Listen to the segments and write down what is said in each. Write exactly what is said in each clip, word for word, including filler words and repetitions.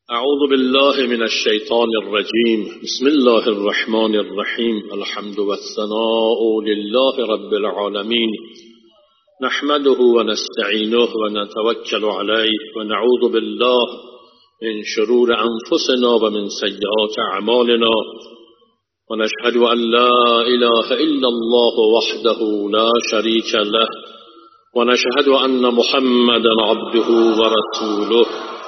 اعوذ بالله من الشیطان الرجیم. بسم الله الرحمن الرحیم. الحمد والثناء لله رب العالمین. نحمده ونستعینه ونتوکل علیه ونعوذ بالله من شرور انفسنا ومن سیئات اعمالنا ونشهد ان لا اله الا الله وحده لا شریک له ونشهد ان محمدا عبده ورسوله.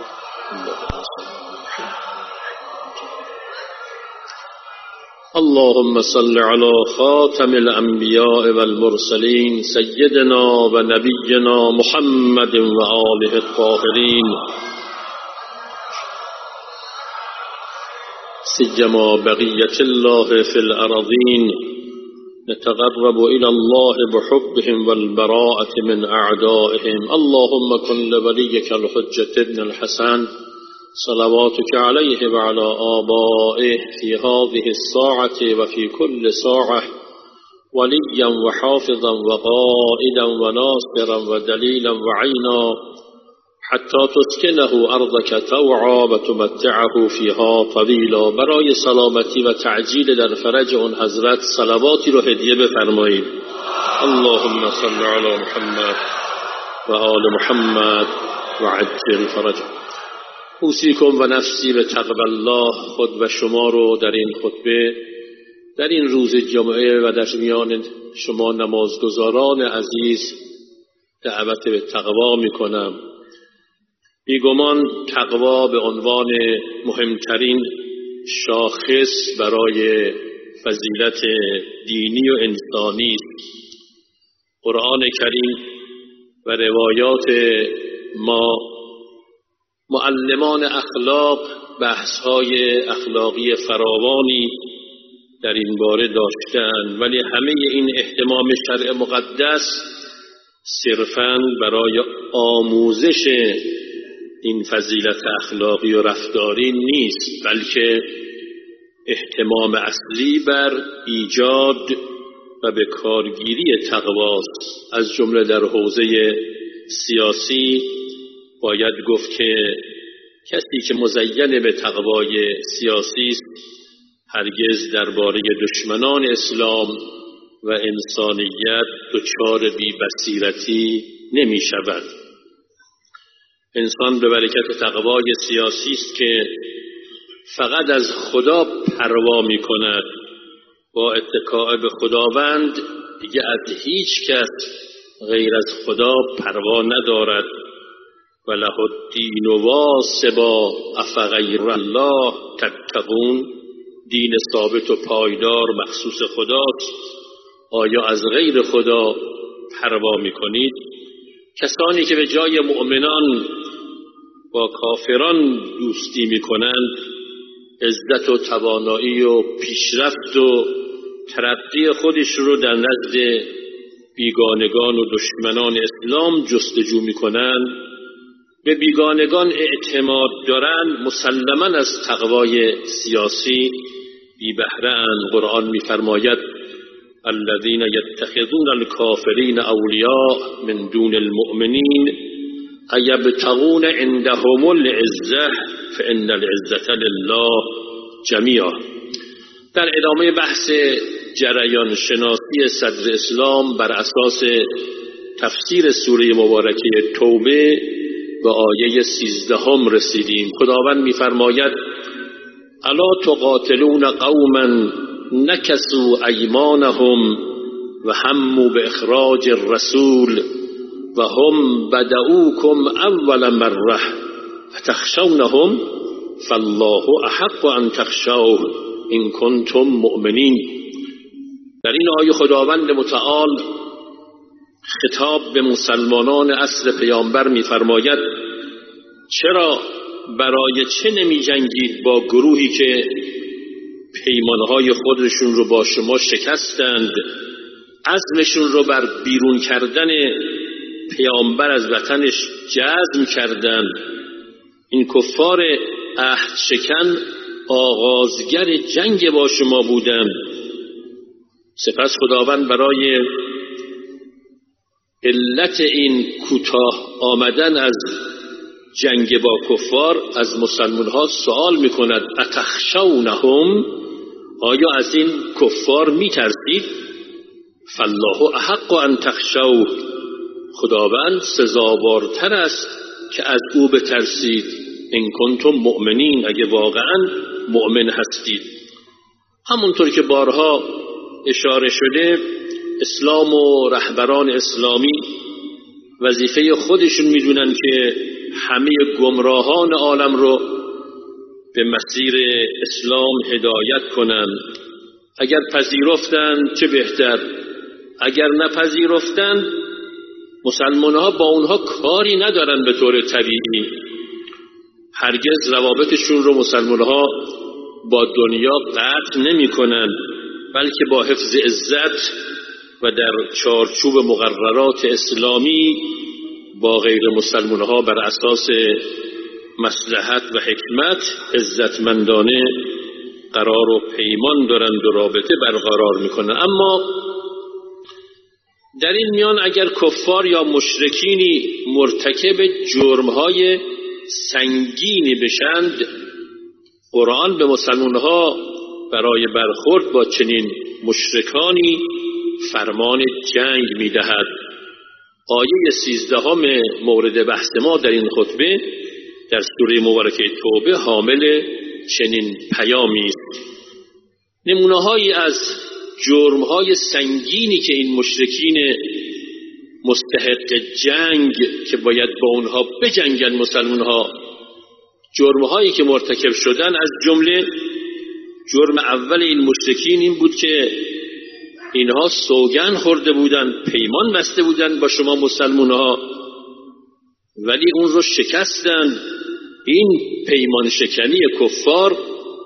اللهم صل على خاتم الأنبياء والمرسلين سيدنا ونبينا محمد وآله الطاهرين، سيما بقية الله في الأرضين. نتقرب إلى الله بحبهم والبراءة من أعدائهم. اللهم كن لوليك الحجة ابن الحسن صلواتك عليه وعلى آبائه في هذه الساعة وفي كل ساعة وليا وحافظا وقائدا وناصرا ودليلا وعينا حتى تسكنه أرضك طوعا وتمتعه فيها طويلا. برای سلامتی و تعجیل در فرج اون حضرت صلواتی رو هدیه بفرمایید. اللهم صل على محمد و آل محمد و عجل فرجه. اوصیکم و نفسی به تقوی الله. خود و شما رو در این خطبه، در این روز جمعه و در میان شما نمازگزاران عزیز دعوت به تقوا می کنم. بیگمان تقوا به عنوان مهمترین شاخص برای فضیلت دینی و انسانی است. قرآن کریم و روایات ما معلمان اخلاق بحث‌های اخلاقی فراوانی در این باره داشتند، ولی همه این اهتمام شرع مقدس صرفاً برای آموزش این فضیلت اخلاقی و رفتاری نیست، بلکه اهتمام اصلی بر ایجاد و به کارگیری تقواست. از جمله در حوزه سیاسی باید گفت که کسی که مزین به تقوای سیاسی است هرگز درباره دشمنان اسلام و انسانیت دچار بی‌بصیرتی نمی شود. انسان به برکت تقوای سیاسی است که فقط از خدا پروا می کند. با اتکاء به خداوند دیگه از هیچ کس غیر از خدا پروا ندارد. وله الدین واصبا افغیر الله تتقون. دین ثابت و پایدار مخصوص خداست، آیا از غیر خدا پروا میکنید؟ کسانی که به جای مؤمنان با کافران دوستی میکنند عزت و توانایی و پیشرفت و ترقی خودش رو در نزد بیگانگان و دشمنان اسلام جستجو میکنند، به بیگانگان اعتماد دارند، مسلماً از تقوای سیاسی بی بهره اند. قرآن می‌فرماید الذين يتخذون الكافرين اولیاء من دون المؤمنین ایبتغون عندهم العزة فإن العزة لله جمیعا. در ادامه بحث جریان شناسی صدر اسلام بر اساس تفسیر سوره مبارکه توبه به آیه سیزدهم رسیدیم. خداوند می‌فرماید الا تقاتلون قوما نکثوا ایمانهم و هموا باخراج الرسول و هم بدؤوکم اول مره فتخشونهم فالله احق ان تخشوه ان کنتم مؤمنین. در این آیه خداوند متعال خطاب به مسلمانان عصر پیامبر می‌فرماید چرا برای چه نمی جنگید با گروهی که پیمانهای خودشون رو با شما شکستند، عزمشون رو بر بیرون کردن پیامبر از وطنش جزم کردند. این کفار عهد شکن آغازگر جنگ با شما بودند. سپس خداوند برای علت این کوتاه آمدن از جنگ با کفار از مسلمان ها سوال میکند اتخشونهم، آیا از این کفار میترسید؟ فالله احق ان تخشوه، خداوند سزاوارتر است که از او بترسید. ان کنتم مؤمنین، اگه واقعا مؤمن هستید. همونطور که بارها اشاره شده، اسلام و رهبران اسلامی وظیفه خودشون میدونن که همه گمراهان عالم رو به مسیر اسلام هدایت کنن. اگر پذیرفتن چه بهتر، اگر نپذیرفتن مسلمان ها با اونها کاری ندارن. به طور طبیعی هرگز روابطشون رو مسلمان ها با دنیا قطع نمی کنن، بلکه با حفظ عزت و در چارچوب مقررات اسلامی با غیر مسلمان ها بر اساس مصلحت و حکمت عزتمندانه قرار و پیمان دارند و رابطه برقرار میکنند. اما در این میان اگر کفار یا مشرکینی مرتکب جرمهای سنگینی بشند، قرآن به مسلمانها برای برخورد با چنین مشرکانی فرمان جنگ میدهد. آیه سیزدهم مورد بحث ما در این خطبه در سوره مبارکه توبه حامل چنین پیامی است. نمونه‌هایی از جرم‌های سنگینی که این مشرکین مستحق جنگ که باید با اونها بجنگن مسلمان‌ها، جرم‌هایی که مرتکب شدن، از جمله جرم اول این مشرکین این بود که اینها سوگن خورده بودن، پیمان بسته بودن با شما مسلمان‌ها، ولی اون رو شکستن. این پیمان شکنی کفار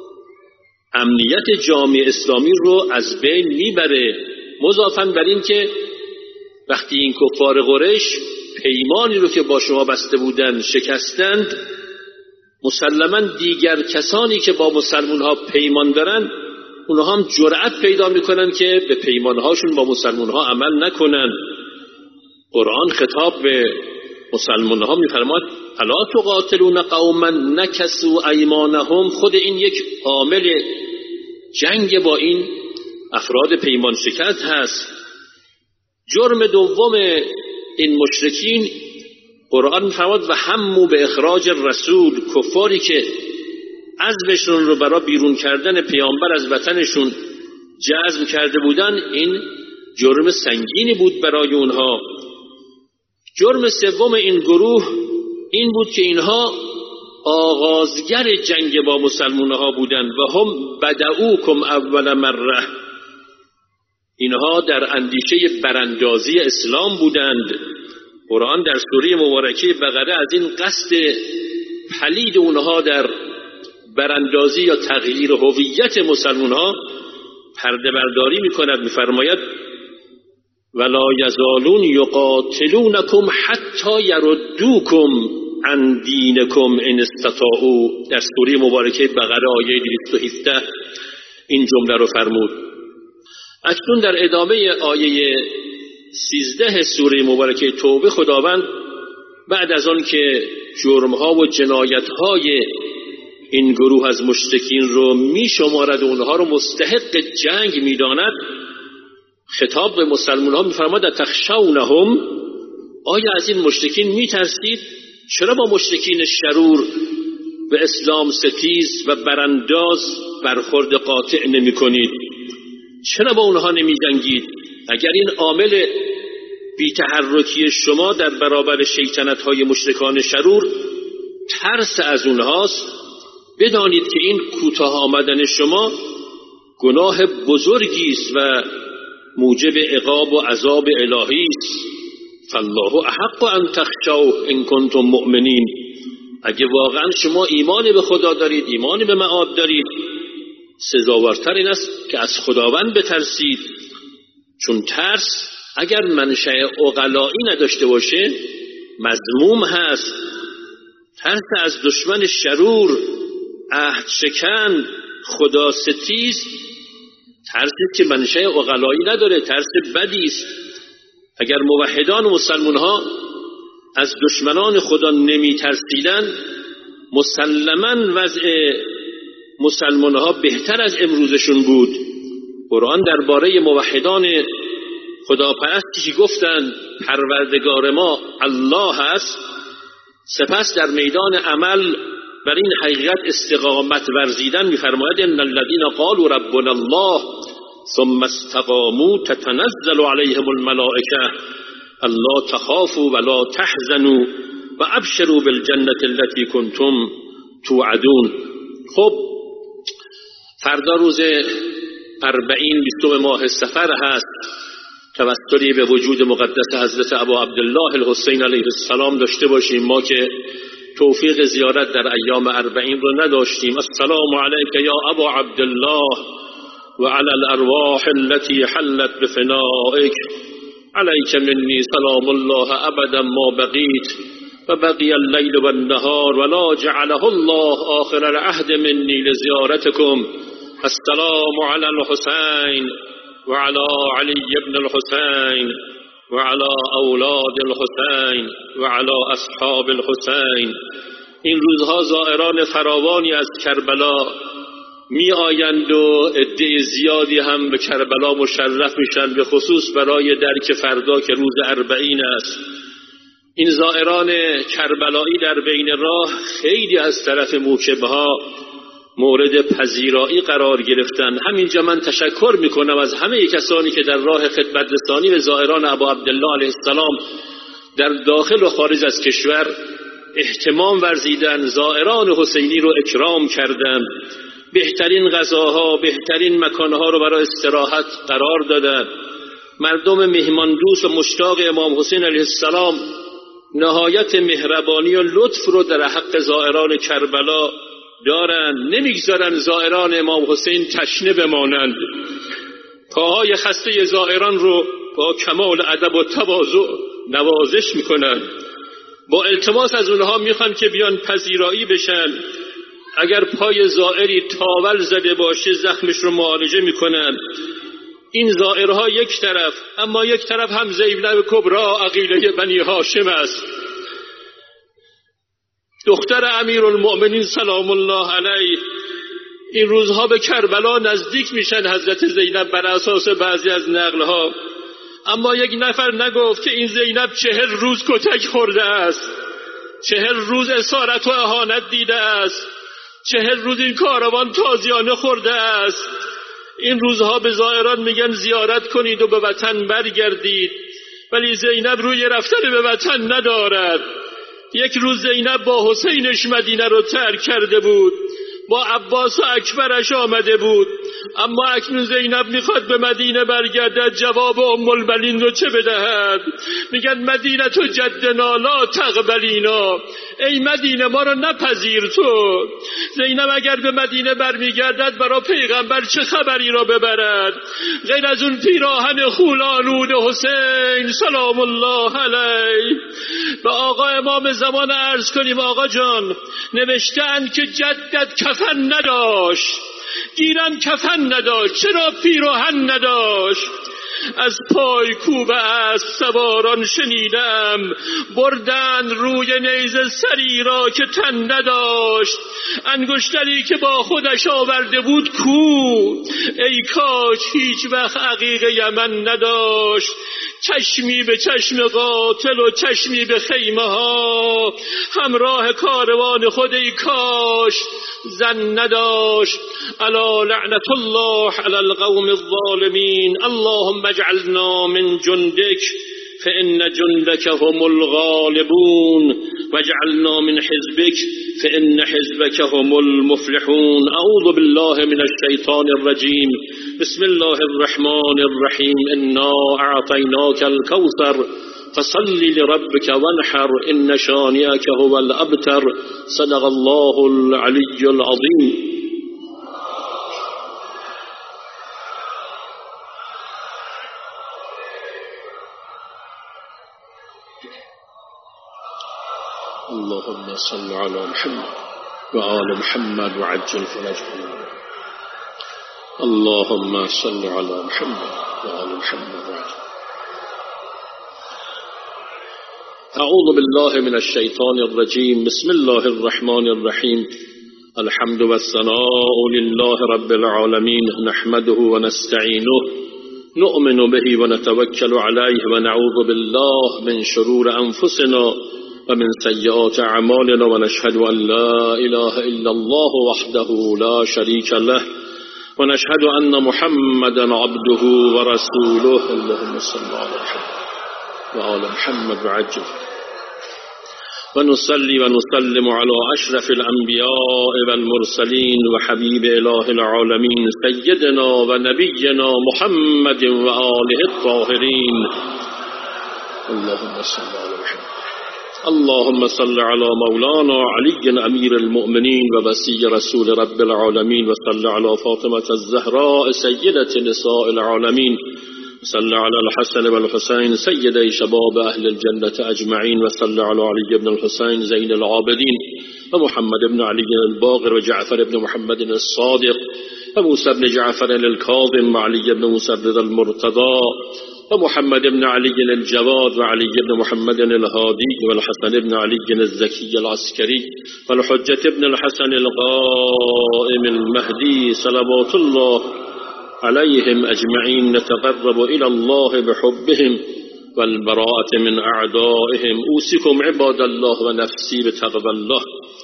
امنیت جامعه اسلامی رو از بین میبره. مضافاً بر این که وقتی این کفار قریش پیمانی رو که با شما بسته بودن شکستند، مسلماً دیگر کسانی که با مسلمان ها پیمان دارن اونها هم جرأت پیدا میکنن که به پیمانهاشون با مسلمان ها عمل نکنن. قرآن خطاب به مسلمان ها میفرماد الا تقاتلون قوما نکثوا ایمانهم. خود این یک عامل جنگ با این افراد پیمان شکست هست. جرم دوم این مشرکین، قرآن میفرماد و همو به اخراج رسول، کفاری که عزمشون رو برای بیرون کردن پیامبر از وطنشون جزم کرده بودن، این جرم سنگینی بود برای اونها. جرم سوم این گروه این بود که اینها آغازگر جنگ با مسلمان ها بودند و هم بدعوکم اول مره. اینها در اندیشه براندازی اسلام بودند. قرآن در سوره مبارکه بقره از این قصد پلید اونها در براندازی یا تغییر هویت مسلمان ها پرده برداری میکند. میفرماید ولا یزالون یقاتلونکم حتی یردوکم عن دینکم ان استطاعوا. در سوره مبارکه بقره آیه دویست و هفده این جمله رو فرمود. اکنون در ادامه آیه سیزده سوره مبارکه توبه خداوند بعد از آن که جرمها و جنایتهای این گروه از مشرکین رو می شمارد و اونها رو مستحق جنگ می داند، خطاب به مسلمان ها می فرماید تخشونهم، آیا از این مشرکین می ترسید؟ چرا با مشرکین شرور و اسلام ستیز و برانداز برخورد قاطع نمی کنید؟ چرا با اونها نمی جنگید؟ اگر این عامل بی‌تحرکی شما در برابر شیطنت های مشرکان شرور ترس از اونهاست، بدانید که این کوتاه آمدن شما گناه بزرگی است و موجب عقاب و عذاب الهی است. فالله احق ان تخشوه ان کنتم مؤمنین. اگه واقعا شما ایمان به خدا دارید، ایمان به معاد دارید، سزاوارتر این است که از خداوند بترسید. چون ترس اگر منشأ عقلایی نداشته باشه مذموم هست. ترس از دشمن شرور، عهد شکن، خدا ستیز، ترسی که منشأ عقلایی نداره، ترس بدی است. اگر موحدان و مسلمان ها از دشمنان خدا نمی ترسیدن، مسلماً وضع مسلمانها بهتر از امروزشون بود. قرآن درباره موحدان خداپرستی گفتند پروردگار ما الله است، سپس در میدان عمل بر این حقیقت استقامت ورزیدن می‌فرماید ان الذين قالوا ربنا الله ثم استقاموا تتنزل عليهم الملائكه الا تخافوا ولا تحزنوا وابشروا بالجنه التي كنتم توعدون. خب فردا روز اربعین بیستم ماه صفر هست، توسلی به وجود مقدس حضرت ابا عبدالله الحسین علیه السلام داشته باشیم. ما که توفیق زیارت در ایام اربعین رو نداشتیم. السلام علیک یا ابا عبدالله و علی الارواح التي حلت بفنائک، علیک منی سلام الله ابدا ما بقیت و بقی اللیل و النهار ولا جعله الله آخر العهد منی لزیارتکم. السلام علی الحسین و علی علی ابن الحسین و علی اولاد الحسین و علی اصحاب الحسین. این روزها زائران فراوانی از کربلا می آیند و عده زیادی هم به کربلا مشرف میشن، به خصوص برای درک فردا که روز اربعین است. این زائران کربلایی در بین راه خیلی از طرف موکبه ها مورد پذیرایی قرار گرفتن. همینجا من تشکر میکنم از همه کسانی که در راه خدمت رسانی به زائران ابا عبدالله علیه السلام در داخل و خارج از کشور اهتمام ورزیدن، زائران حسینی رو اکرام کردن، بهترین غذاها، بهترین مکانها رو برای استراحت قرار دادن. مردم مهمان دوست و مشتاق امام حسین علیه السلام نهایت مهربانی و لطف رو در حق زائران کربلا دارن، نمیگذارن زائران امام حسین تشنه بمانند. پاهای خسته زائران رو با کمال ادب و تواضع نوازش میکنن. با التماس از اونها میخوان که بیان پذیرایی بشن. اگر پای زائری تاول زده باشه زخمش رو معالجه میکنن. این زائرها یک طرف، اما یک طرف هم زینب کبرا عقیله بنی هاشم است. دختر امیرالمؤمنین سلام الله علیه این روزها به کربلا نزدیک میشن حضرت زینب بر اساس بعضی از نقلها، اما یک نفر نگفت که این زینب چهل روز کتک خورده است، چهل روز اسارت و اهانت دیده است، چهل روز این کاروان تازیانه خورده است. این روزها به زائران میگن زیارت کنید و به وطن برگردید، ولی زینب روی رفتن به وطن ندارد. یک روز زینب با حسینش مدینه رو ترک کرده بود، با عباس و اکبرش آمده بود، اما اکنون زینب میخواد به مدینه برگردد. جواب ام المؤمنین رو چه بدهد؟ میگن مدینه تو جدنا لا تقبلینا، ای مدینه ما رو نپذیر تو. زینب اگر به مدینه برمیگردد برای پیغمبر چه خبری را ببرد غیر از اون پیراهن خولانود حسین سلام الله علیه؟ به آقا امام زمان عرض کنیم آقا جان، نوشتند که جدت کفن نداشت، گیرن کفن نداشت، چرا پیراهن نداشت؟ از پای کوب از سواران شنیدم، بردن روی نیزه سری را که تن نداشت. انگشتری که با خودش آورده بود کو، ای کاش هیچ وقت عقیق یمن نداشت. چشمی به چشم قاتل و چشمی به خیمه ها، همراه کاروان خود ای کاش زن نداشت. الا لعنت الله علی القوم الظالمین. اللهم اجعلنا من جندک فإن جندك هم الغالبون واجعلنا من حزبك فإن حزبك هم المفلحون. اعوذ بالله من الشیطان الرجیم. بسم الله الرحمن الرحیم. انا اعطیناک الکوثر فصل لربك وانحر ان شانئك هو الابتر. صدق الله العلی العظیم. اللهم صل على محمد وآل محمد وعجل فرجهم. اللهم صل على محمد وآل محمد وعجل. اعوذ بالله من الشیطان الرجیم. بسم الله الرحمن الرحیم. الحمد والثناء لله رب العالمين نحمده ونستعينه نؤمن به ونتوكل عليه ونعوذ بالله من شرور أنفسنا ومن سيئات أعمالنا ونشهد أن لا إله إلا الله وحده لا شريك له ونشهد أن محمدا عبده ورسوله. اللهم صل على محمد وآل محمد وعجل. ونصلي ونسلم على أشرف الأنبياء والمرسلين وحبيب إله العالمين سيدنا ونبينا محمد وآله الطاهرين. اللهم صل على محمد. اللهم صل على مولانا علي أمير المؤمنين ووصي رسول رب العالمين، وصل على فاطمة الزهراء سيدة نساء العالمين، صلى على الحسن والحسين سيدي شباب أهل الجنة أجمعين، وصلى على علي بن الحسين زين العابدين ومحمد بن علي الباقر وجعفر بن محمد الصادق وموسى بن جعفر الكاظم وعلي بن موسى المرتضى ومحمد بن علي الجواد وعلي بن محمد الهادي والحسن بن علي الزكي العسكري والحجة بن الحسن القائم المهدي صلوات الله عليهم أجمعين. نتقرب إلى الله بحبهم والبراءة من أعدائهم. أوصيكم عباد الله ونفسي بتقوى الله.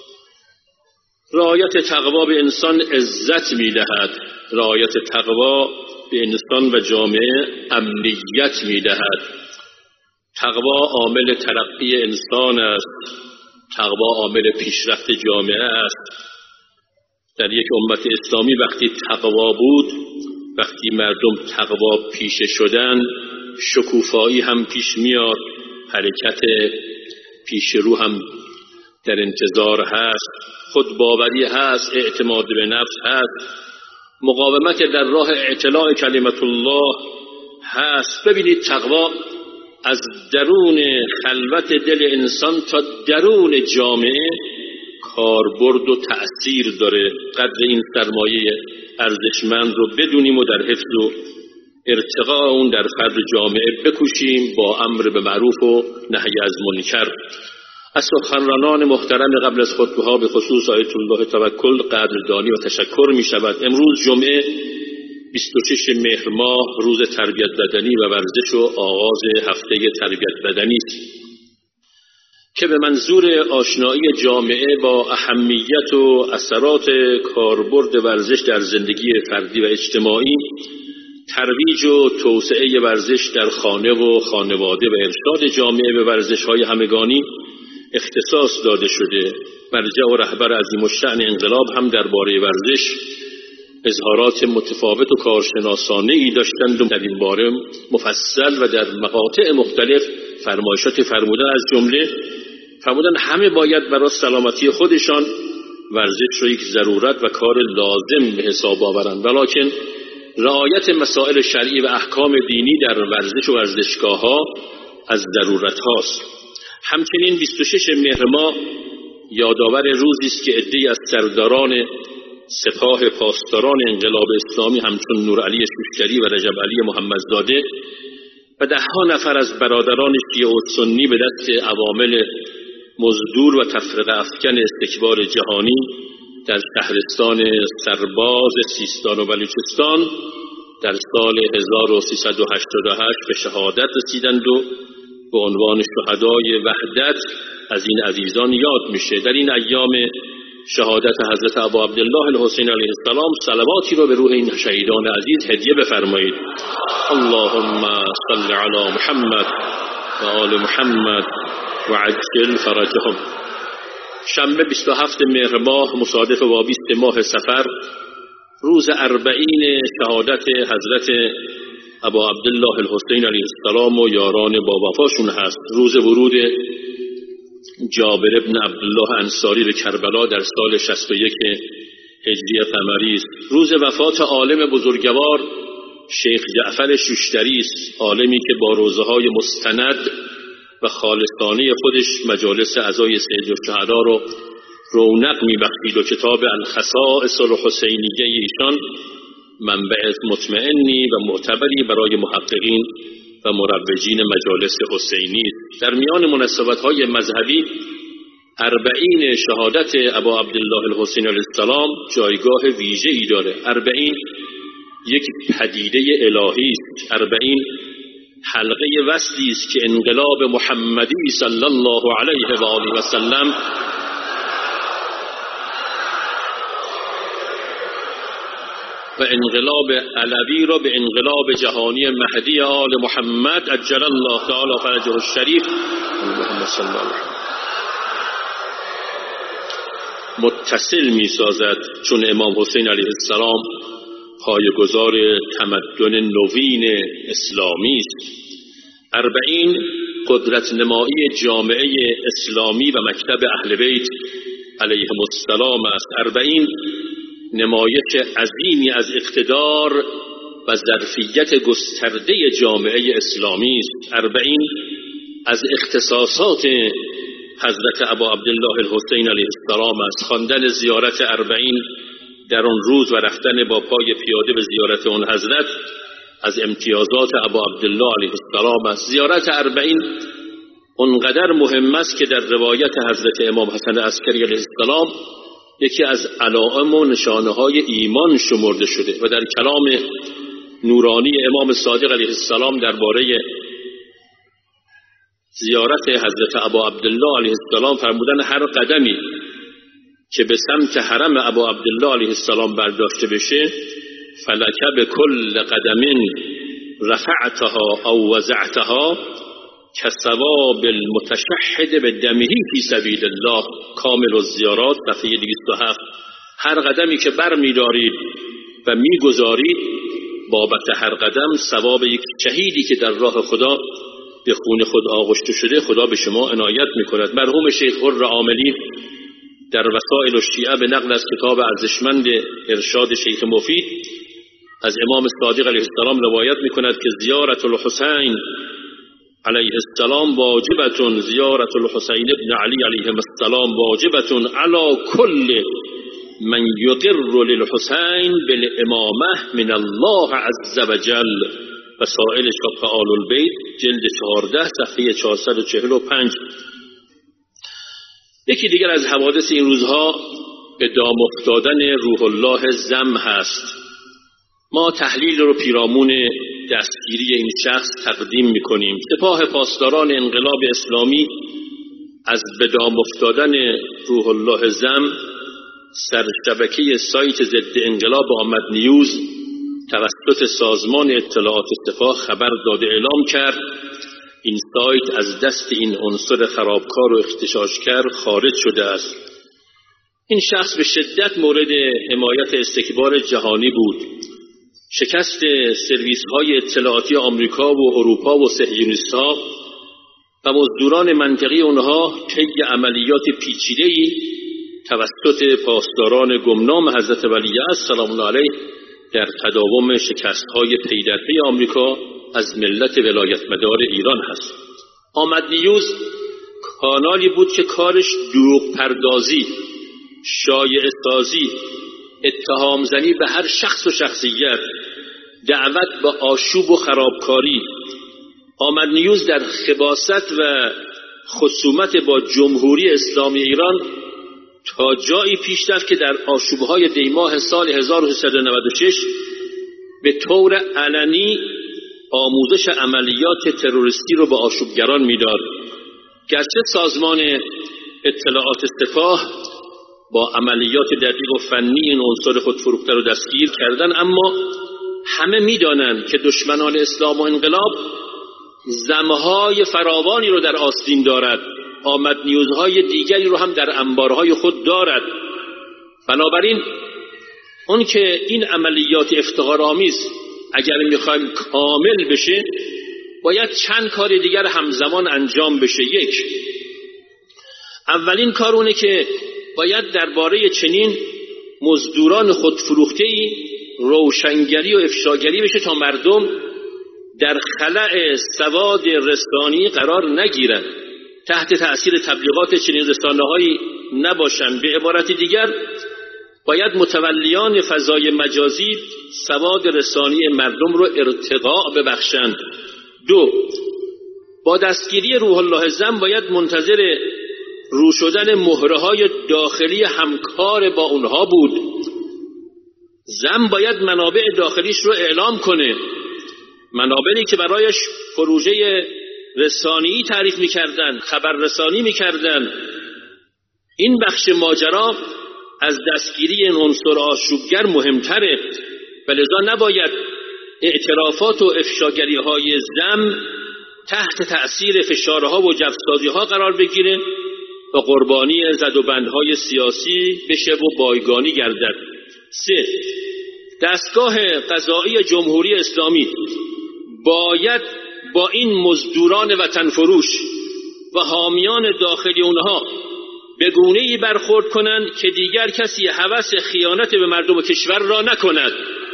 رعایت تقوا به انسان عزت می‌دهد. رعایت تقوا به انسان و جامعه امنیت می‌دهد. تقوا عامل ترقی انسان است. تقوا عامل پیشرفت جامعه است. در یک امت اسلامی وقتی تقوا بود، وقتی مردم تقوا پیشه شدن، شکوفایی هم پیش میاد، حرکت پیش رو هم در انتظار هست، خودباوری هست، اعتماد به نفس هست، مقاومت در راه اعتلاء کلمت الله هست. ببینید تقوا از درون خلوت دل انسان تا درون جامعه کاربرد و تأثیر داره. قدر این سرمایه ارزشمند رو بدونیم و در حفظ و ارتقاء اون در فرد جامعه بکوشیم با امر به معروف و نهی از منکر. از سخنرانان محترم قبل از خطبه ها به خصوص آیت الله توکل قدردانی و تشکر می شود. امروز جمعه بیست و شش مهر ماه روز تربیت بدنی و ورزش و آغاز هفته تربیت بدنی است که به منظور آشنایی جامعه با اهمیت و اثرات کاربرد ورزش در زندگی فردی و اجتماعی، ترویج و توسعه ورزش در خانه و خانواده و ارشاد جامعه به ورزش‌های همگانی اختصاص داده شده. مرجع و رهبر عظیم الشأن انقلاب هم درباره ورزش اظهارات متفاوت و کارشناسانه‌ای داشتند و در این باره مفصل و در مقاطع مختلف فرمایشات فرموده. از جمله فرمودن همه باید برای سلامتی خودشان ورزش را یک ضرورت و کار لازم به حساب آورند، ولکن رعایت مسائل شرعی و احکام دینی در ورزش و ورزشگاه‌ها از ضرورت هاست. همچنین بیست و شش مهر ماه یادآور روزی است که عده‌ای از سرداران سپاه پاسداران انقلاب اسلامی همچون نورعلی شوشتری و رجب علی محمدزاده و ده ها نفر از برادران شیعه و سنی به دست عوامل مزدور و تفرقه افکن استکبار جهانی در شهرستان سرباز سیستان و بلوچستان در سال هزار و سیصد و هشتاد و هشت به شهادت رسیدند و به عنوان شهدای وحدت از این عزیزان یاد میشه. در این ایام شهادت حضرت ابا عبدالله الحسین علیه السلام صلواتی رو به روح این شهیدان عزیز هدیه بفرمایید. اللهم صل علی محمد و آل محمد و عجل فرجهم. شنبه بیست و هفت مهر ماه مصادف با بیست ماه صفر روز اربعین شهادت حضرت ابا عبدالله الحسین علیه السلام و یاران با وفاشون هست. روز ورود جابر ابن عبدالله انصاری به کربلا در سال شصت و یک هجری قمری است. روز وفات عالم بزرگوار شیخ جعفر شوشتری است، عالمی که با روزهای مستند و خالصانه خودش مجالس عزای سید الشهدا رو رونق می‌بخشید و کتاب الخصائص الحسینیه ایشان منبع مطمئنی و معتبری برای محققین و مروجین مجالس حسینی. در میان مناسبت‌های مذهبی اربعین شهادت ابا عبدالله الحسین علیه السلام جایگاه ویژه‌ای داره. اربعین یک پدیده الهی است. اربعین حلقه وصلی است که انقلاب محمدی صلی الله علیه و آله و سلم و انقلاب علوی را به انقلاب جهانی مهدی آل محمد عجل الله تعالی فرجه الشریف محمد صلی الله علیه متصل می سازد، چون امام حسین علیه السلام پایه‌گذار تمدن نوین اسلامی است. اربعین قدرت نمایی جامعه اسلامی و مکتب اهل بیت علیهم السلام است. اربعین نمایش عظیمی از اقتدار و ظرفیت گسترده جامعه اسلامی است. اربعین از اختصاصات حضرت ابا عبدالله الحسین علیه السلام است. خواندن زیارت اربعین در آن روز و رفتن با پای پیاده به زیارت اون حضرت از امتیازات ابا عبدالله علیه السلام است. زیارت اربعین اونقدر مهم است که در روایت حضرت امام حسن عسکری علیه السلام یکی از علائم و نشانه های ایمان شمرده شده و در کلام نورانی امام صادق علیه السلام درباره زیارت حضرت ابا عبدالله علیه السلام فرمودن هر قدمی که به سمت حرم ابا عبدالله علیه السلام برداشته بشه فلک بكل قدم رفعتها او وزعتها كثواب المتشهد بدمه فی سبیل الله. کامل الزیارات صفحه دویست و هفت. هر قدمی که بر می دارید و می گذارید بابت هر قدم ثواب یک شهیدی که در راه خدا به خون خود آغشته شده خدا به شما عنایت می کند. مرحوم شیخ حر عاملی در وسائل الشیعه به نقل از کتاب ارزشمند ارشاد شیخ مفید از امام صادق علیه السلام روایت می کند که زیارت الحسین علیه السلام واجبتون، زیارت الحسین ابن علی علیه السلام واجبتون علی کل من یقر للحسین بالامامه من الله عز وجل. وسائل شرح آل البیت جلد چهارده صفحه چهارصد و چهل و پنج. یکی دیگر از حوادث این روزها به دام افتادن روح الله زم هست. ما تحلیل رو پیرامون دستگیری این شخص تقدیم میکنیم. سپاه پاسداران انقلاب اسلامی از به دام افتادن روح الله زم سرشبکه سایت ضد انقلاب آمد نیوز توسط سازمان اطلاعات سپاه خبر داده اعلام کرد این سایت از دست این عنصر خرابکار و اغتشاشگر خارج شده است. این شخص به شدت مورد حمایت استکبار جهانی بود. شکست سرویس های اطلاعاتی آمریکا و اروپا و صهیونیست ها و مزدوران منطقی اونها طی عملیات پیچیده‌ای توسط پاسداران گمنام حضرت ولیعصر سلام الله علیه در تداوم شکست های پی در پی آمریکا از ملت ولایت مدار ایران هست. آمد نیوز کانالی بود که کارش دروغ پردازی، شایعه سازی، اتهام زنی به هر شخص و شخصیت، دعوت به آشوب و خرابکاری. آمد نیوز در خباثت و خصومت با جمهوری اسلامی ایران تا جایی پیش رفت که در آشوب‌های دیماه سال هزار و سیصد و نود و شش به طور علنی آموزش عملیات تروریستی رو به آشوبگران میداد. گرچه سازمان اطلاعات سپاه با عملیات دقیق و فنی این عنصر خودفروخته رو دستگیر کردن، اما همه میدانند که دشمنان اسلام و انقلاب زمهای فراوانی رو در آستین دارد. آمد نیوزهای دیگری رو هم در انبارهای خود دارد. بنابراین اون که این عملیات افتخارآمیز اگر میخوایم کامل بشه باید چند کار دیگر همزمان انجام بشه. یک، اولین کار اونه که باید درباره چنین مزدوران خودفروخته‌ای روشنگری و افشاگری بشه تا مردم در خلأ سواد رسانی قرار نگیرند، تحت تأثیر تبلیغات چنین رسانه‌هایی نباشند. به عبارت دیگر باید متولیان فضای مجازی سواد رسانی مردم رو ارتقاء ببخشند، دو، با دستگیری روح الله زن باید منتظر رو شدن مهره‌های داخلی همکار با اونها بود. زن باید منابع داخلیش رو اعلام کنه، منابعی که برایش پروژه رسانه‌ای تعریف می‌کردن، خبررسانی می‌کردن. این بخش ماجرا از دستگیری این عنصر آشوبگر مهمتره و لذا نباید اعترافات و افشاگری‌های زن تحت تأثیر فشارها و جفسازی‌ها قرار بگیره و قربانی زدوبندهای سیاسی بشه و بایگانی گردد. سه، دستگاه قضایی جمهوری اسلامی باید با این مزدوران وطن فروش و حامیان داخلی اونها به گونه‌ای برخورد کنند که دیگر کسی هوس خیانت به مردم کشور را نکند.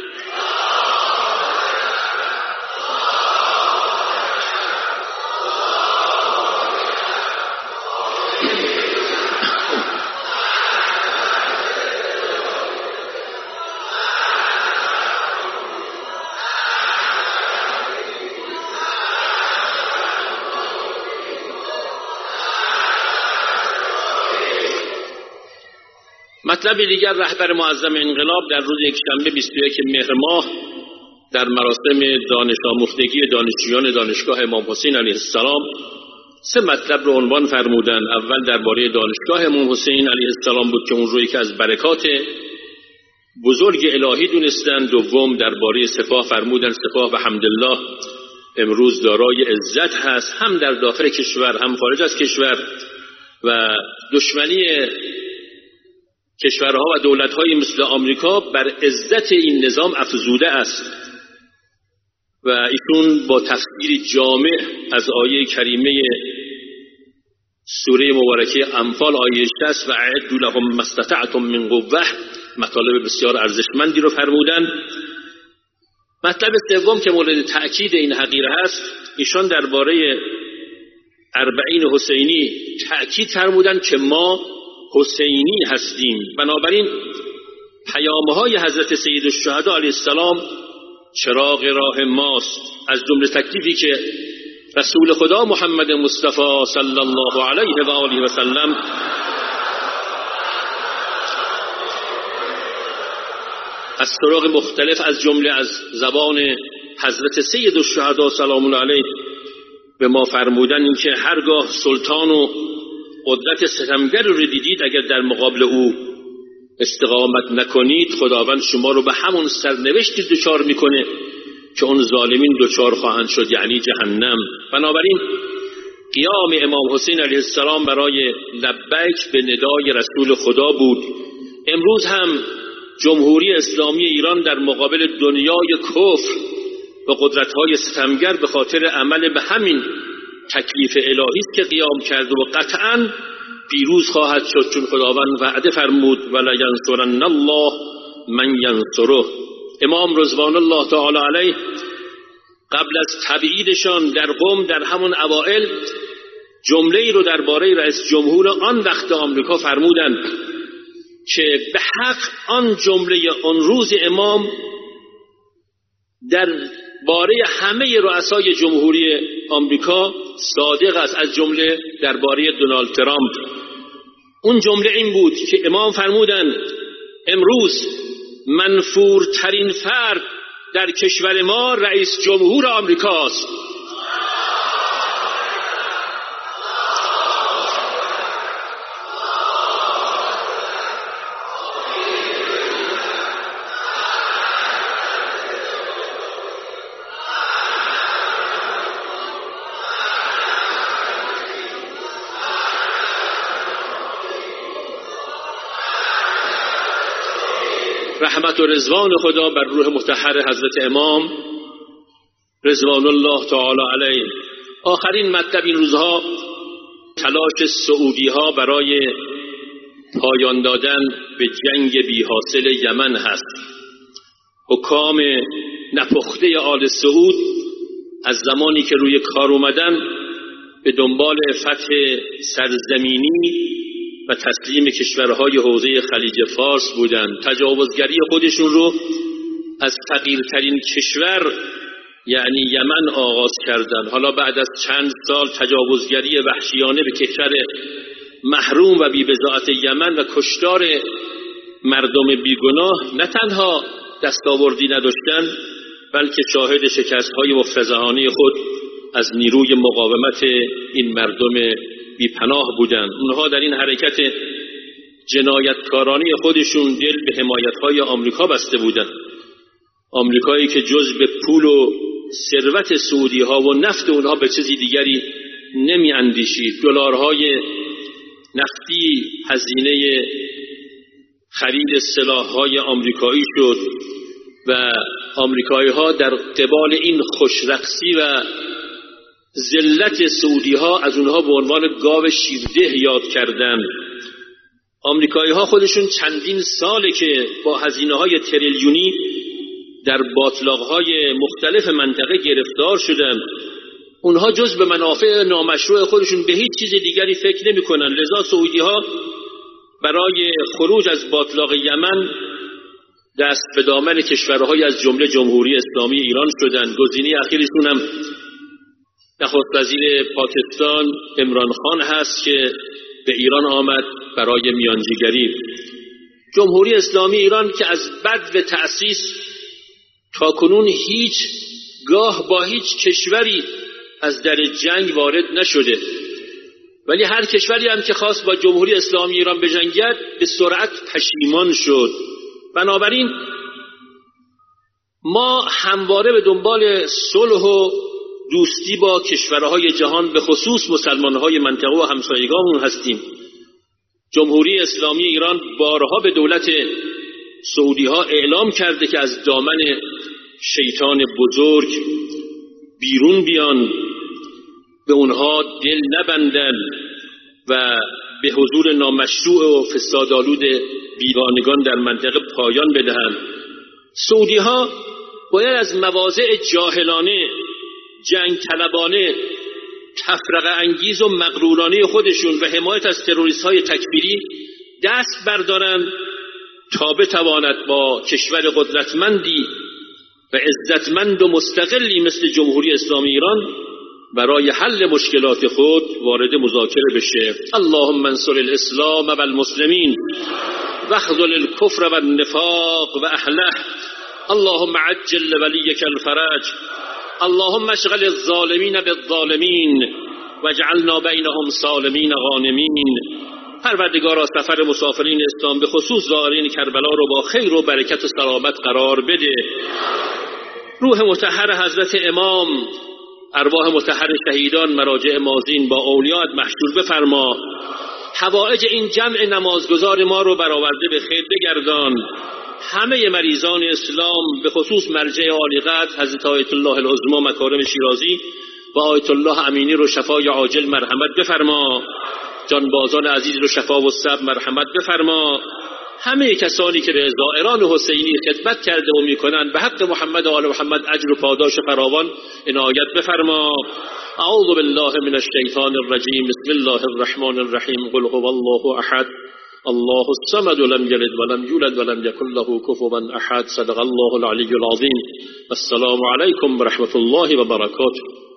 مطلب دیگر، رهبر معظم انقلاب در روز یکشنبه بیست و یک مهر ماه در مراسم دانش آموختگی دانشجویان دانشگاه امام حسین علیه السلام سه مطلب رو عنوان فرمودند. اول درباره دانشگاه امام حسین علیه السلام بود که اون رو یکی از برکات بزرگ الهی دونستند. دوم درباره سپاه فرمودند سپاه و حمدالله امروز دارای عزت هست، هم در داخل کشور هم خارج از کشور، و دشمنی کشورها و دولت‌های مثل آمریکا بر عزت این نظام افزوده است. و ایشون با تفسیر جامع از آیه کریمه سوره مبارکه انفال آیه شصت و اعدوا لهم ما استطعتم من قوة مطالب بسیار ارزشمندی رو فرمودند. مطلب سوم که مورد تأکید این حقیقه هست، ایشان درباره اربعین حسینی تأکید فرمودند که ما حسینی هستیم. بنابراین پیام‌های حضرت سید الشهدا علیه السلام چراغ راه ماست. از جمله تکلیفی که رسول خدا محمد مصطفی صلی الله علیه و آله و سلم از طرق مختلف از جمله از زبان حضرت سید الشهدا سلام الله علیه به ما فرمودن این که هرگاه سلطان و قدرت ستمگر رو دیدید اگر در مقابل او استقامت نکنید خداوند شما رو به همون سرنوشتی دچار میکنه که اون ظالمین دچار خواهند شد، یعنی جهنم. بنابراین قیام امام حسین علیه السلام برای لبیک به ندای رسول خدا بود. امروز هم جمهوری اسلامی ایران در مقابل دنیای کفر و قدرت‌های ستمگر به خاطر عمل به همین تکلیف الهی است که قیام کرد و قطعاً پیروز خواهد شد، چون خداوند وعده فرمود ولا ینصرن الله من ینصره. امام رضوان الله تعالی علیه قبل از تبعیدشان در قم در همون اوائل جمله‌ای رو درباره رئیس جمهور آن وقت آمریکا فرمودند که به حق آن جمله آن روز امام در باره همه رؤسای جمهوری آمریکا صادق است، از جمله درباره دونالد ترامپ. اون جمله این بود که امام فرمودند امروز منفورترین فرد در کشور ما رئیس جمهور آمریکاست. رحمت و رضوان خدا بر روح مطهر حضرت امام رضوان الله تعالی علیه. آخرین مطلب این روزها تلاش سعودی ها برای پایان دادن به جنگ بی حاصل یمن هست. حکام نپخته آل سعود از زمانی که روی کار اومدن به دنبال فتح سرزمینی و تسلیم کشورهای حوزه خلیج فارس بودند. تجاوزگری خودشون رو از فقیرترین کشور یعنی یمن آغاز کردند. حالا بعد از چند سال تجاوزگری وحشیانه به کشور محروم و بی‌بضاعت یمن و کشتار مردم بیگناه نه تنها دستاوردی نداشتند بلکه شاهد شکست‌های مفتضحانه خود از نیروی مقاومت این مردم بی‌پناه بودند. اونها در این حرکت جنایتکارانه خودشون دل به حمایت‌های آمریکا بسته بودند. آمریکایی که جز به پول و ثروت سعودی‌ها و نفت اونها به چیزی دیگری نمی اندیشید. دلارهای نفتی هزینه خرید سلاح‌های آمریکایی شد و آمریکایی‌ها در قبال این خوشرقصی و ذلت سعودی‌ها از اونها به عنوان گاو شیرده یاد کردند. آمریکایی‌ها خودشون چندین ساله که با هزینه‌های تریلیونی در باطلاق‌های مختلف منطقه گرفتار شدند. اونها جز به منافع نامشروع خودشون به هیچ چیز دیگری فکر نمی‌کنند. لذا سعودی‌ها برای خروج از باطلاق یمن دست به دامن کشورهای از جمله جمهوری اسلامی ایران شدند. گزینه اخیرشون هم نخست وزیر پاکستان عمران خان هست که به ایران آمد برای میانجیگری. جمهوری اسلامی ایران که از بدو تأسیس تا کنون هیچ گاه با هیچ کشوری از در جنگ وارد نشده، ولی هر کشوری هم که خواست با جمهوری اسلامی ایران بجنگد به سرعت پشیمان شد. بنابراین ما همواره به دنبال صلح و دوستی با کشورهای جهان به خصوص مسلمانهای منطقه و همسایگانمون هستیم. جمهوری اسلامی ایران بارها به دولت سعودی ها اعلام کرده که از دامن شیطان بزرگ بیرون بیان، به اونها دل نبندن و به حضور نامشروع و فسادآلود بیگانگان در منطقه پایان بدهند. سعودی ها باید از مواضع جاهلانه، جنگ طلبانه، تفرقه انگیز و مغرورانه خودشون و حمایت از تروریست های تکفیری دست بردارند تا بتواند با کشور قدرتمندی و عزتمند و مستقلی مثل جمهوری اسلامی ایران برای حل مشکلات خود وارد مذاکره بشه. اللهم انصر الاسلام و المسلمین واخذل الكفر و النفاق و اهله. اللهم عجل ولیک الفرج. اللهم اشغل الظالمین بالظالمین واجعلنا بینهم سالمین غانمین. پروردگارا سفر مسافرین اسلام به خصوص زائرین کربلا رو با خیر و برکت و سلامت قرار بده. روح مطهر حضرت امام، ارواح مطهر شهیدان، مراجع مازین با اولیات محشور بفرما. حوائج این جمع نمازگزار ما رو برآورده به خیر بگردان. همه مریضان اسلام به خصوص مرجع عالی قدر حضرت آیت الله العظما مکارم شیرازی و آیت الله امینی رو شفای عاجل مرحمت بفرما. جانبازان عزیز رو شفا و صبر مرحمت بفرما. همه کسانی که زائران حسینی خدمت کرده و میکنند به حق محمد و آل محمد اجر و پاداش فراوان عنایت بفرما. اعوذ بالله من الشیطان الرجیم. بسم الله الرحمن الرحیم. قل هو الله احد الله الصمد لم یلد ولم یولد ولم یکن له کفوا احد. صدق الله العلی العظیم. السلام علیکم و رحمت الله و برکاته.